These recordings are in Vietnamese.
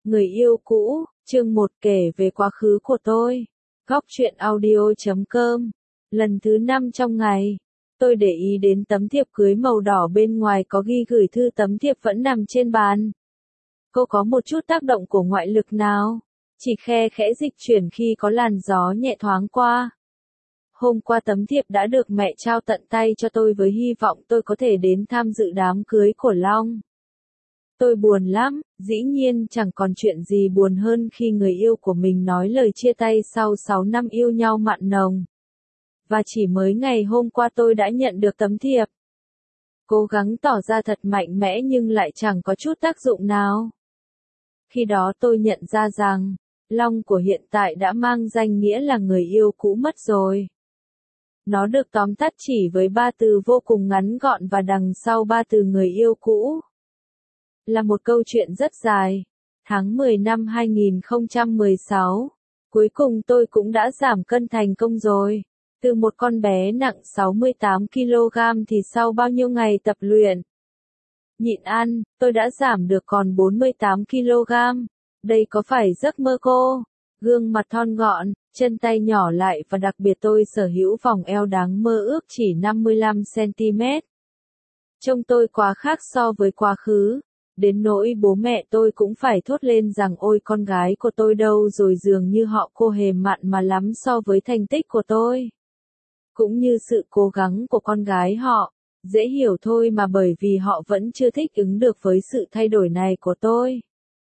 Người yêu cũ, chương 1 kể về quá khứ của tôi. Góc truyện audio.com. Lần thứ 5 trong ngày, tôi để ý đến tấm thiệp cưới màu đỏ bên ngoài có ghi gửi thư, tấm thiệp vẫn nằm trên bàn. Cô có một chút tác động của ngoại lực nào, chỉ khe khẽ dịch chuyển khi có làn gió nhẹ thoáng qua. Hôm qua tấm thiệp đã được mẹ trao tận tay cho tôi với hy vọng tôi có thể đến tham dự đám cưới của Long. Tôi buồn lắm, dĩ nhiên chẳng còn chuyện gì buồn hơn khi người yêu của mình nói lời chia tay sau 6 năm yêu nhau mặn nồng. Và chỉ mới ngày hôm qua tôi đã nhận được tấm thiệp. Cố gắng tỏ ra thật mạnh mẽ nhưng lại chẳng có chút tác dụng nào. Khi đó tôi nhận ra rằng, Long của hiện tại đã mang danh nghĩa là người yêu cũ mất rồi. Nó được tóm tắt chỉ với 3 từ vô cùng ngắn gọn và đằng sau 3 từ người yêu cũ là một câu chuyện rất dài. Tháng 10 năm 2016, cuối cùng tôi cũng đã giảm cân thành công rồi. Từ một con bé nặng 68 kg thì sau bao nhiêu ngày tập luyện, nhịn ăn, tôi đã giảm được còn 48 kg. Đây có phải giấc mơ cô? Gương mặt thon gọn, chân tay nhỏ lại và đặc biệt tôi sở hữu vòng eo đáng mơ ước chỉ 55 cm. Trông tôi quá khác so với quá khứ. Đến nỗi bố mẹ tôi cũng phải thốt lên rằng ôi con gái của tôi đâu rồi, dường như họ cô hề mặn mà lắm so với thành tích của tôi. Cũng như sự cố gắng của con gái họ, dễ hiểu thôi mà, bởi vì họ vẫn chưa thích ứng được với sự thay đổi này của tôi.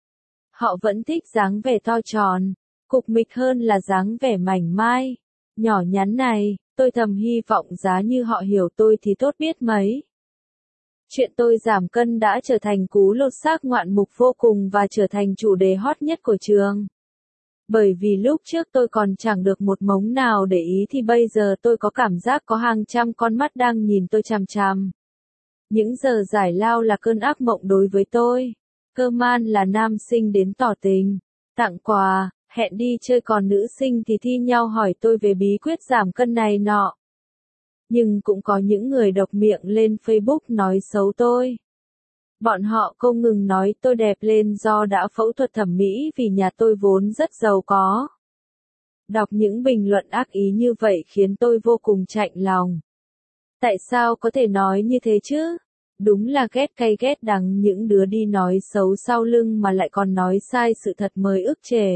Họ vẫn thích dáng vẻ to tròn, cục mịch hơn là dáng vẻ mảnh mai, nhỏ nhắn này. Tôi thầm hy vọng giá như họ hiểu tôi thì tốt biết mấy. Chuyện tôi giảm cân đã trở thành cú lột xác ngoạn mục vô cùng và trở thành chủ đề hot nhất của trường. Bởi vì lúc trước tôi còn chẳng được một mống nào để ý thì bây giờ tôi có cảm giác có hàng trăm con mắt đang nhìn tôi chằm chằm. Những giờ giải lao là cơn ác mộng đối với tôi. Cơ man là nam sinh đến tỏ tình, tặng quà, hẹn đi chơi, còn nữ sinh thì thi nhau hỏi tôi về bí quyết giảm cân này nọ. Nhưng cũng có những người độc miệng lên Facebook nói xấu tôi. Bọn họ không ngừng nói tôi đẹp lên do đã phẫu thuật thẩm mỹ vì nhà tôi vốn rất giàu có. Đọc những bình luận ác ý như vậy khiến tôi vô cùng chạnh lòng. Tại sao có thể nói như thế chứ? Đúng là ghét cay ghét đắng những đứa đi nói xấu sau lưng mà lại còn nói sai sự thật mới ức chề.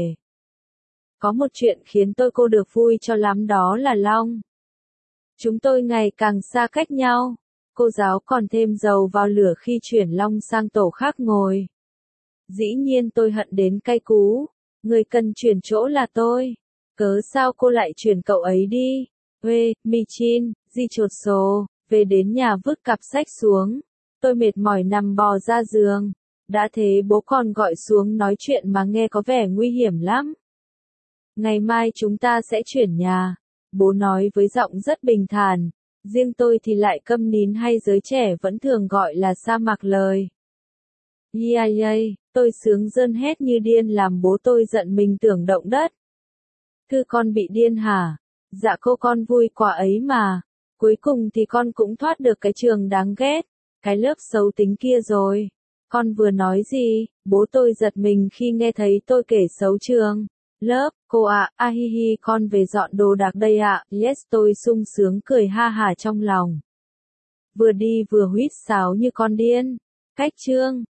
Có một chuyện khiến tôi cô được vui cho lắm, đó là Long. Chúng tôi ngày càng xa cách nhau. Cô giáo còn thêm dầu vào lửa khi chuyển Long sang tổ khác ngồi. Dĩ nhiên tôi hận đến cay cú. Người cần chuyển chỗ là tôi. Cớ sao cô lại chuyển cậu ấy đi? Ê, Michin, di chột số. Về đến nhà vứt cặp sách xuống. Tôi mệt mỏi nằm bò ra giường. Đã thế bố còn gọi xuống nói chuyện mà nghe có vẻ nguy hiểm lắm. Ngày mai chúng ta sẽ chuyển nhà. Bố nói với giọng rất bình thản. Riêng tôi thì lại câm nín, hay giới trẻ vẫn thường gọi là sa mạc lời. Tôi sướng rơn hét như điên làm bố tôi giận mình tưởng động đất. Thư con bị điên hả? Dạ cô, con vui quả ấy mà. Cuối cùng thì con cũng thoát được cái trường đáng ghét, cái lớp xấu tính kia rồi. Con vừa nói gì? Bố tôi giật mình khi nghe thấy tôi kể xấu trường lớp. Cô ạ, ahihi, con về dọn đồ đạc đây ạ. Yes, tôi sung sướng cười ha hả trong lòng. Vừa đi vừa huýt sáo như con điên. Cách chương